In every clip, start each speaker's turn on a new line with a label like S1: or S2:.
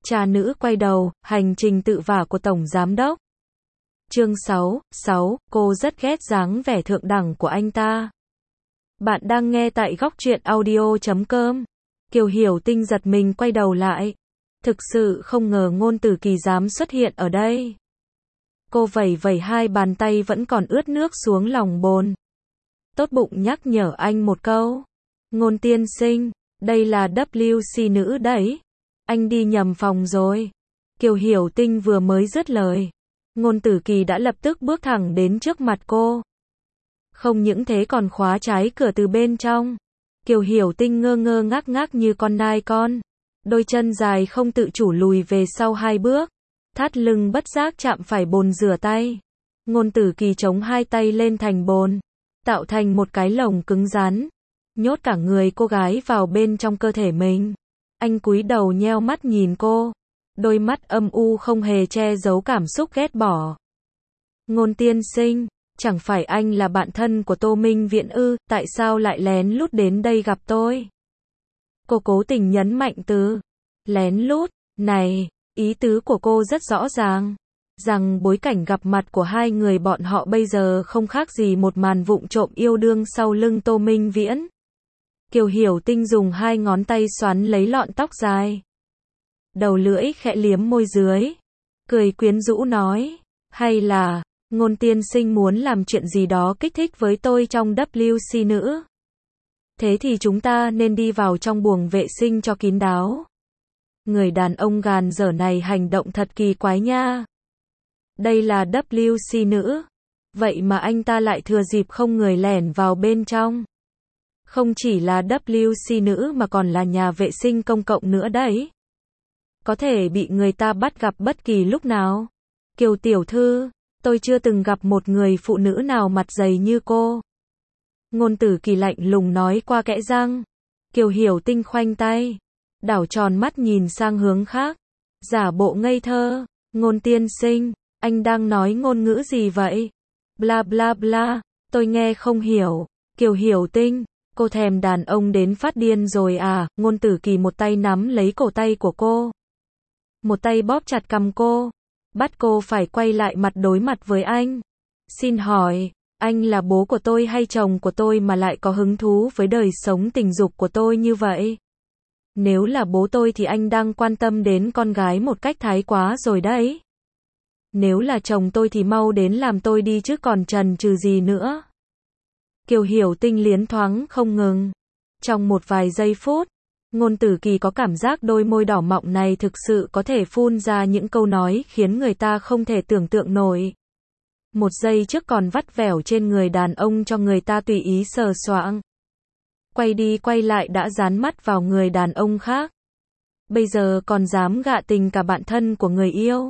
S1: Cha nữ quay đầu, hành trình tự vả của Tổng Giám Đốc. Chương 6, cô rất ghét dáng vẻ thượng đẳng của anh ta. Bạn đang nghe tại góc truyện audio.com. Kiều Hiểu Tinh giật mình quay đầu lại. Thực sự không ngờ Ngôn Tử Kỳ dám xuất hiện ở đây. Cô vẩy vẩy hai bàn tay vẫn còn ướt nước xuống lòng bồn. Tốt bụng nhắc nhở anh một câu. Ngôn tiên sinh, đây là WC nữ đấy. Anh đi nhầm phòng rồi. Kiều Hiểu Tinh vừa mới dứt lời. Ngôn Tử Kỳ đã lập tức bước thẳng đến trước mặt cô. Không những thế còn khóa trái cửa từ bên trong. Kiều Hiểu Tinh ngơ ngơ ngác ngác như con nai con. Đôi chân dài không tự chủ lùi về sau hai bước. Thắt lưng bất giác chạm phải bồn rửa tay. Ngôn Tử Kỳ chống hai tay lên thành bồn, tạo thành một cái lồng cứng rắn, nhốt cả người cô gái vào bên trong cơ thể mình. Anh cúi đầu nheo mắt nhìn cô, đôi mắt âm u không hề che giấu cảm xúc ghét bỏ. Ngôn tiên sinh, chẳng phải anh là bạn thân của Tô Minh Viễn ư, tại sao lại lén lút đến đây gặp tôi? Cô cố tình nhấn mạnh từ lén lút này, ý tứ của cô rất rõ ràng, rằng bối cảnh gặp mặt của hai người bọn họ bây giờ không khác gì một màn vụng trộm yêu đương sau lưng Tô Minh Viễn. Kiều Hiểu Tinh dùng hai ngón tay xoắn lấy lọn tóc dài. Đầu lưỡi khẽ liếm môi dưới. Cười quyến rũ nói. Hay là, Ngôn tiên sinh muốn làm chuyện gì đó kích thích với tôi trong WC nữ. Thế thì chúng ta nên đi vào trong buồng vệ sinh cho kín đáo. Người đàn ông gàn dở này hành động thật kỳ quái nha. Đây là WC nữ. Vậy mà anh ta lại thừa dịp không người lẻn vào bên trong. Không chỉ là WC nữ mà còn là nhà vệ sinh công cộng nữa đấy. Có thể bị người ta bắt gặp bất kỳ lúc nào. Kiều tiểu thư, tôi chưa từng gặp một người phụ nữ nào mặt dày như cô. Ngôn Tử Kỳ lạnh lùng nói qua kẽ răng. Kiều Hiểu Tinh khoanh tay, đảo tròn mắt nhìn sang hướng khác, giả bộ ngây thơ. Ngôn tiên sinh, anh đang nói ngôn ngữ gì vậy? Bla bla bla, tôi nghe không hiểu. Kiều Hiểu Tinh, cô thèm đàn ông đến phát điên rồi à? Ngôn Tử Kỳ một tay nắm lấy cổ tay của cô, một tay bóp chặt cằm cô, bắt cô phải quay lại mặt đối mặt với anh. Xin hỏi, anh là bố của tôi hay chồng của tôi mà lại có hứng thú với đời sống tình dục của tôi như vậy? Nếu là bố tôi thì anh đang quan tâm đến con gái một cách thái quá rồi đấy. Nếu là chồng tôi thì mau đến làm tôi đi chứ còn chần chừ gì nữa. Kiều Hiểu Tinh liến thoáng không ngừng. Trong một vài giây phút, Ngôn Tử Kỳ có cảm giác đôi môi đỏ mọng này thực sự có thể phun ra những câu nói khiến người ta không thể tưởng tượng nổi. Một giây trước còn vắt vẻo trên người đàn ông cho người ta tùy ý sờ soạng. Quay đi quay lại đã dán mắt vào người đàn ông khác. Bây giờ còn dám gạ tình cả bạn thân của người yêu.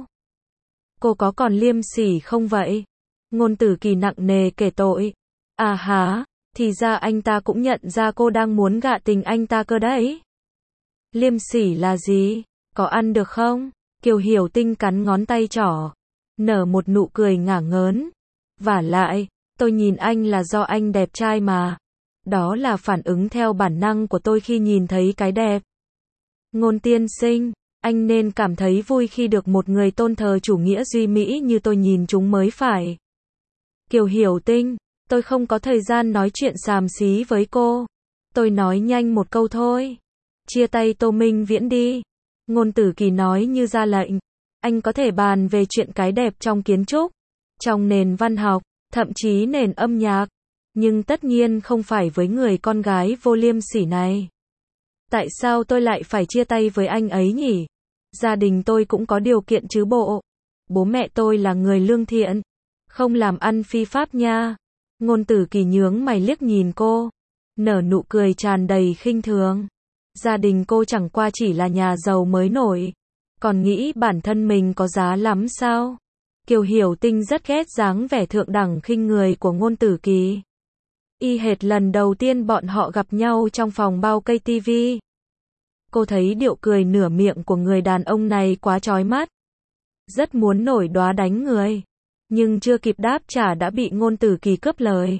S1: Cô có còn liêm sỉ không vậy? Ngôn Tử Kỳ nặng nề kể tội. À hả, thì ra anh ta cũng nhận ra cô đang muốn gạ tình anh ta cơ đấy. Liêm sỉ là gì? Có ăn được không? Kiều Hiểu Tinh cắn ngón tay trỏ, nở một nụ cười ngả ngớn. Vả lại, tôi nhìn anh là do anh đẹp trai mà. Đó là phản ứng theo bản năng của tôi khi nhìn thấy cái đẹp. Ngôn tiên sinh, anh nên cảm thấy vui khi được một người tôn thờ chủ nghĩa duy mỹ như tôi nhìn chúng mới phải. Kiều Hiểu Tinh, tôi không có thời gian nói chuyện xàm xí với cô. Tôi nói nhanh một câu thôi. Chia tay Tô Minh Viễn đi. Ngôn Tử Kỳ nói như ra lệnh. Anh có thể bàn về chuyện cái đẹp trong kiến trúc, trong nền văn học, thậm chí nền âm nhạc. Nhưng tất nhiên không phải với người con gái vô liêm sỉ này. Tại sao tôi lại phải chia tay với anh ấy nhỉ? Gia đình tôi cũng có điều kiện chứ bộ. Bố mẹ tôi là người lương thiện, không làm ăn phi pháp nha. Ngôn Tử Kỳ nhướng mày liếc nhìn cô, nở nụ cười tràn đầy khinh thường. Gia đình cô chẳng qua chỉ là nhà giàu mới nổi, còn nghĩ bản thân mình có giá lắm sao? Kiều Hiểu Tinh rất ghét dáng vẻ thượng đẳng khinh người của Ngôn Tử Kỳ. Y hệt lần đầu tiên bọn họ gặp nhau trong phòng bao cây tivi. Cô thấy điệu cười nửa miệng của người đàn ông này quá chói mắt. Rất muốn nổi đoá đánh người. Nhưng chưa kịp đáp trả đã bị Ngôn Tử Kỳ cướp lời.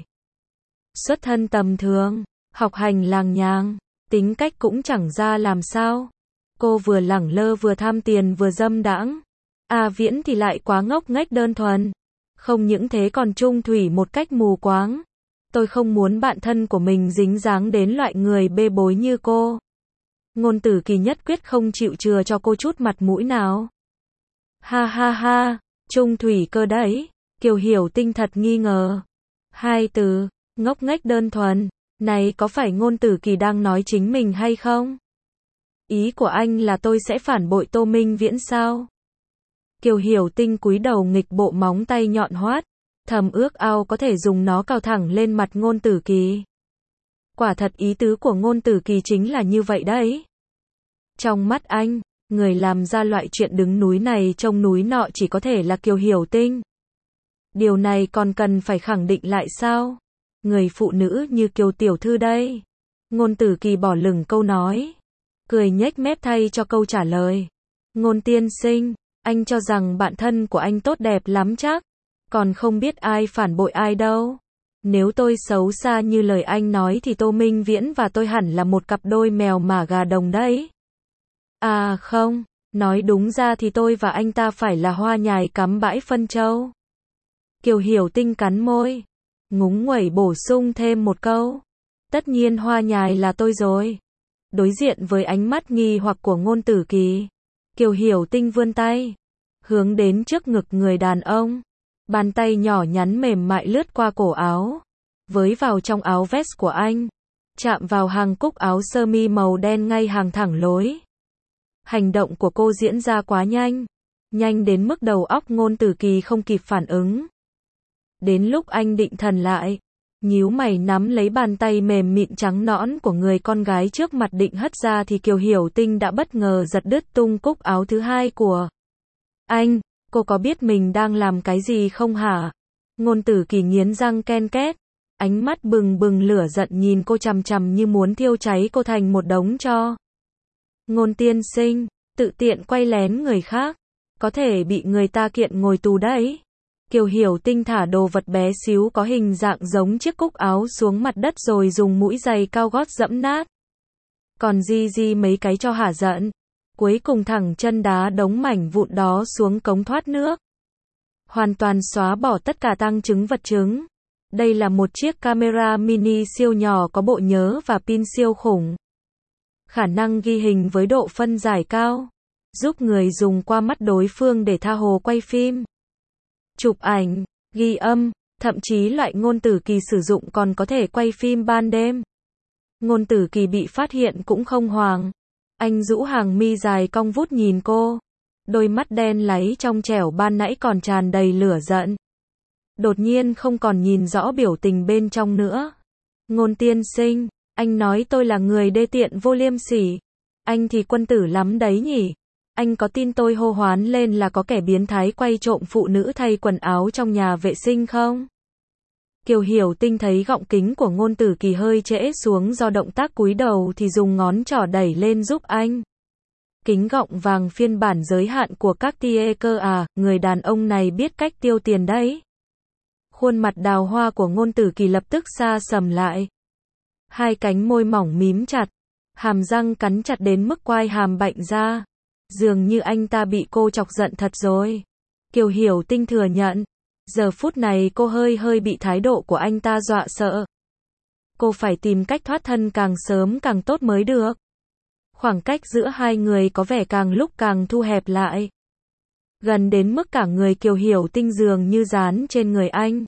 S1: Xuất thân tầm thường, học hành làng nhàng, tính cách cũng chẳng ra làm sao. Cô vừa lẳng lơ vừa tham tiền vừa dâm đãng. A Viễn thì lại quá ngốc nghếch đơn thuần. Không những thế còn chung thủy một cách mù quáng. Tôi không muốn bạn thân của mình dính dáng đến loại người bê bối như cô. Ngôn Tử Kỳ nhất quyết không chịu chừa cho cô chút mặt mũi nào. Ha ha ha, chung thủy cơ đấy. Kiều Hiểu Tinh thật nghi ngờ. Hai từ, ngốc nghếch đơn thuần, này có phải Ngôn Tử Kỳ đang nói chính mình hay không? Ý của anh là tôi sẽ phản bội Tô Minh Viễn sao? Kiều Hiểu Tinh cúi đầu nghịch bộ móng tay nhọn hoắt, thầm ước ao có thể dùng nó cào thẳng lên mặt Ngôn Tử Kỳ. Quả thật ý tứ của Ngôn Tử Kỳ chính là như vậy đấy. Trong mắt anh, người làm ra loại chuyện đứng núi này trông núi nọ chỉ có thể là Kiều Hiểu Tinh. Điều này còn cần phải khẳng định lại sao? Người phụ nữ như Kiều tiểu thư đây. Ngôn Tử Kỳ bỏ lửng câu nói, cười nhếch mép thay cho câu trả lời. Ngôn tiên sinh, anh cho rằng bạn thân của anh tốt đẹp lắm chắc, còn không biết ai phản bội ai đâu. Nếu tôi xấu xa như lời anh nói thì Tô Minh Viễn và tôi hẳn là một cặp đôi mèo mả gà đồng đấy. À không, nói đúng ra thì tôi và anh ta phải là hoa nhài cắm bãi phân châu. Kiều Hiểu Tinh cắn môi, ngúng nguẩy bổ sung thêm một câu. Tất nhiên hoa nhài là tôi rồi. Đối diện với ánh mắt nghi hoặc của Ngôn Tử Kỳ, Kiều Hiểu Tinh vươn tay, hướng đến trước ngực người đàn ông. Bàn tay nhỏ nhắn mềm mại lướt qua cổ áo, với vào trong áo vest của anh, chạm vào hàng cúc áo sơ mi màu đen ngay hàng thẳng lối. Hành động của cô diễn ra quá nhanh, nhanh đến mức đầu óc Ngôn Tử Kỳ không kịp phản ứng. Đến lúc anh định thần lại, nhíu mày nắm lấy bàn tay mềm mịn trắng nõn của người con gái trước mặt định hất ra thì Kiều Hiểu Tinh đã bất ngờ giật đứt tung cúc áo thứ hai của anh. Cô có biết mình đang làm cái gì không hả? Ngôn Tử Kỳ nghiến răng ken két, ánh mắt bừng bừng lửa giận nhìn cô chằm chằm như muốn thiêu cháy cô thành một đống tro. Ngôn tiên sinh, tự tiện quay lén người khác, có thể bị người ta kiện ngồi tù đấy. Kiều Hiểu Tinh thả đồ vật bé xíu có hình dạng giống chiếc cúc áo xuống mặt đất rồi dùng mũi giày cao gót dẫm nát. Còn di mấy cái cho hả giận. Cuối cùng thẳng chân đá đống mảnh vụn đó xuống cống thoát nước. Hoàn toàn xóa bỏ tất cả tang chứng vật chứng. Đây là một chiếc camera mini siêu nhỏ có bộ nhớ và pin siêu khủng. Khả năng ghi hình với độ phân giải cao, giúp người dùng qua mắt đối phương để tha hồ quay phim, chụp ảnh, ghi âm, thậm chí loại Ngôn Tử Kỳ sử dụng còn có thể quay phim ban đêm. Ngôn Tử Kỳ bị phát hiện cũng không hoảng. Anh rũ hàng mi dài cong vút nhìn cô. Đôi mắt đen láy trong trẻo ban nãy còn tràn đầy lửa giận. Đột nhiên không còn nhìn rõ biểu tình bên trong nữa. Ngôn tiên sinh, anh nói tôi là người đê tiện vô liêm sỉ. Anh thì quân tử lắm đấy nhỉ. Anh có tin tôi hô hoán lên là có kẻ biến thái quay trộm phụ nữ thay quần áo trong nhà vệ sinh không? Kiều Hiểu Tinh thấy gọng kính của Ngôn Tử Kỳ hơi trễ xuống do động tác cúi đầu thì dùng ngón trỏ đẩy lên giúp anh. Kính gọng vàng phiên bản giới hạn của Cartier cơ à, người đàn ông này biết cách tiêu tiền đấy. Khuôn mặt đào hoa của Ngôn Tử Kỳ lập tức xa sầm lại. Hai cánh môi mỏng mím chặt, hàm răng cắn chặt đến mức quai hàm bạnh ra. Dường như anh ta bị cô chọc giận thật rồi. Kiều Hiểu Tinh thừa nhận. Giờ phút này cô hơi bị thái độ của anh ta dọa sợ. Cô phải tìm cách thoát thân càng sớm càng tốt mới được. Khoảng cách giữa hai người có vẻ càng lúc càng thu hẹp lại. Gần đến mức cả người Kiều Hiểu Tinh dường như dán trên người anh.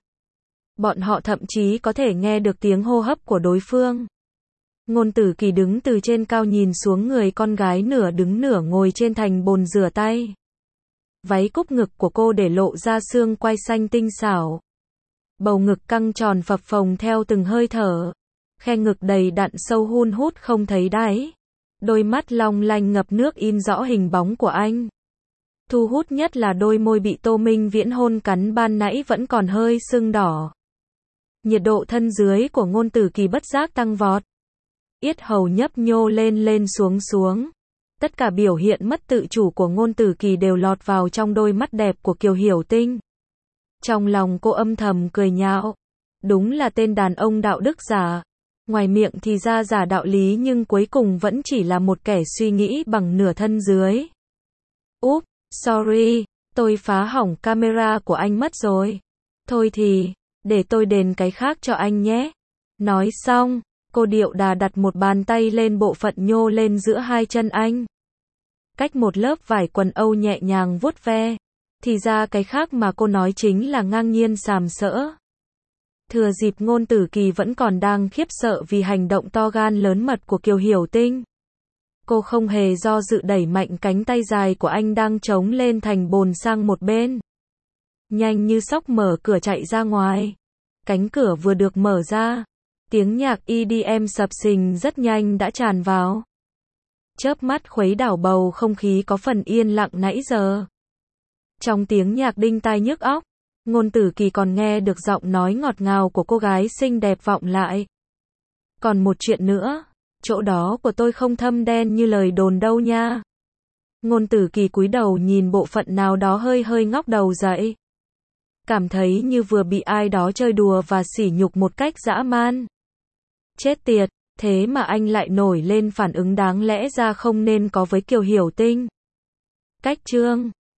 S1: Bọn họ thậm chí có thể nghe được tiếng hô hấp của đối phương. Ngôn Tử Kỳ đứng từ trên cao nhìn xuống người con gái nửa đứng nửa ngồi trên thành bồn rửa tay. Váy cúc ngực của cô để lộ ra xương quai xanh tinh xảo. Bầu ngực căng tròn phập phồng theo từng hơi thở. Khe ngực đầy đặn sâu hun hút không thấy đáy. Đôi mắt long lanh ngập nước in rõ hình bóng của anh. Thu hút nhất là đôi môi bị Tô Minh Viễn hôn cắn ban nãy vẫn còn hơi sưng đỏ. Nhiệt độ thân dưới của Ngôn Tử Kỳ bất giác tăng vọt. Yết hầu nhấp nhô lên xuống. Tất cả biểu hiện mất tự chủ của Ngôn Tử Kỳ đều lọt vào trong đôi mắt đẹp của Kiều Hiểu Tinh. Trong lòng cô âm thầm cười nhạo. Đúng là tên đàn ông đạo đức giả. Ngoài miệng thì ra giả đạo lý nhưng cuối cùng vẫn chỉ là một kẻ suy nghĩ bằng nửa thân dưới. Úp, sorry, tôi phá hỏng camera của anh mất rồi. Thôi thì, để tôi đền cái khác cho anh nhé. Nói xong, cô điệu đà đặt một bàn tay lên bộ phận nhô lên giữa hai chân anh. Cách một lớp vải quần âu nhẹ nhàng vuốt ve. Thì ra cái khác mà cô nói chính là ngang nhiên sàm sỡ. Thừa dịp Ngôn Tử Kỳ vẫn còn đang khiếp sợ vì hành động to gan lớn mật của Kiều Hiểu Tinh. Cô không hề do dự đẩy mạnh cánh tay dài của anh đang chống lên thành bồn sang một bên. Nhanh như sóc mở cửa chạy ra ngoài. Cánh cửa vừa được mở ra, tiếng nhạc EDM sập sình rất nhanh đã tràn vào. Chớp mắt khuấy đảo bầu không khí có phần yên lặng nãy giờ. Trong tiếng nhạc đinh tai nhức óc, Ngôn Tử Kỳ còn nghe được giọng nói ngọt ngào của cô gái xinh đẹp vọng lại. Còn một chuyện nữa, chỗ đó của tôi không thâm đen như lời đồn đâu nha. Ngôn Tử Kỳ cúi đầu nhìn bộ phận nào đó hơi hơi ngóc đầu dậy. Cảm thấy như vừa bị ai đó chơi đùa và sỉ nhục một cách dã man. Chết tiệt, thế mà anh lại nổi lên phản ứng đáng lẽ ra không nên có với Kiều Hiểu Tinh. Cách chương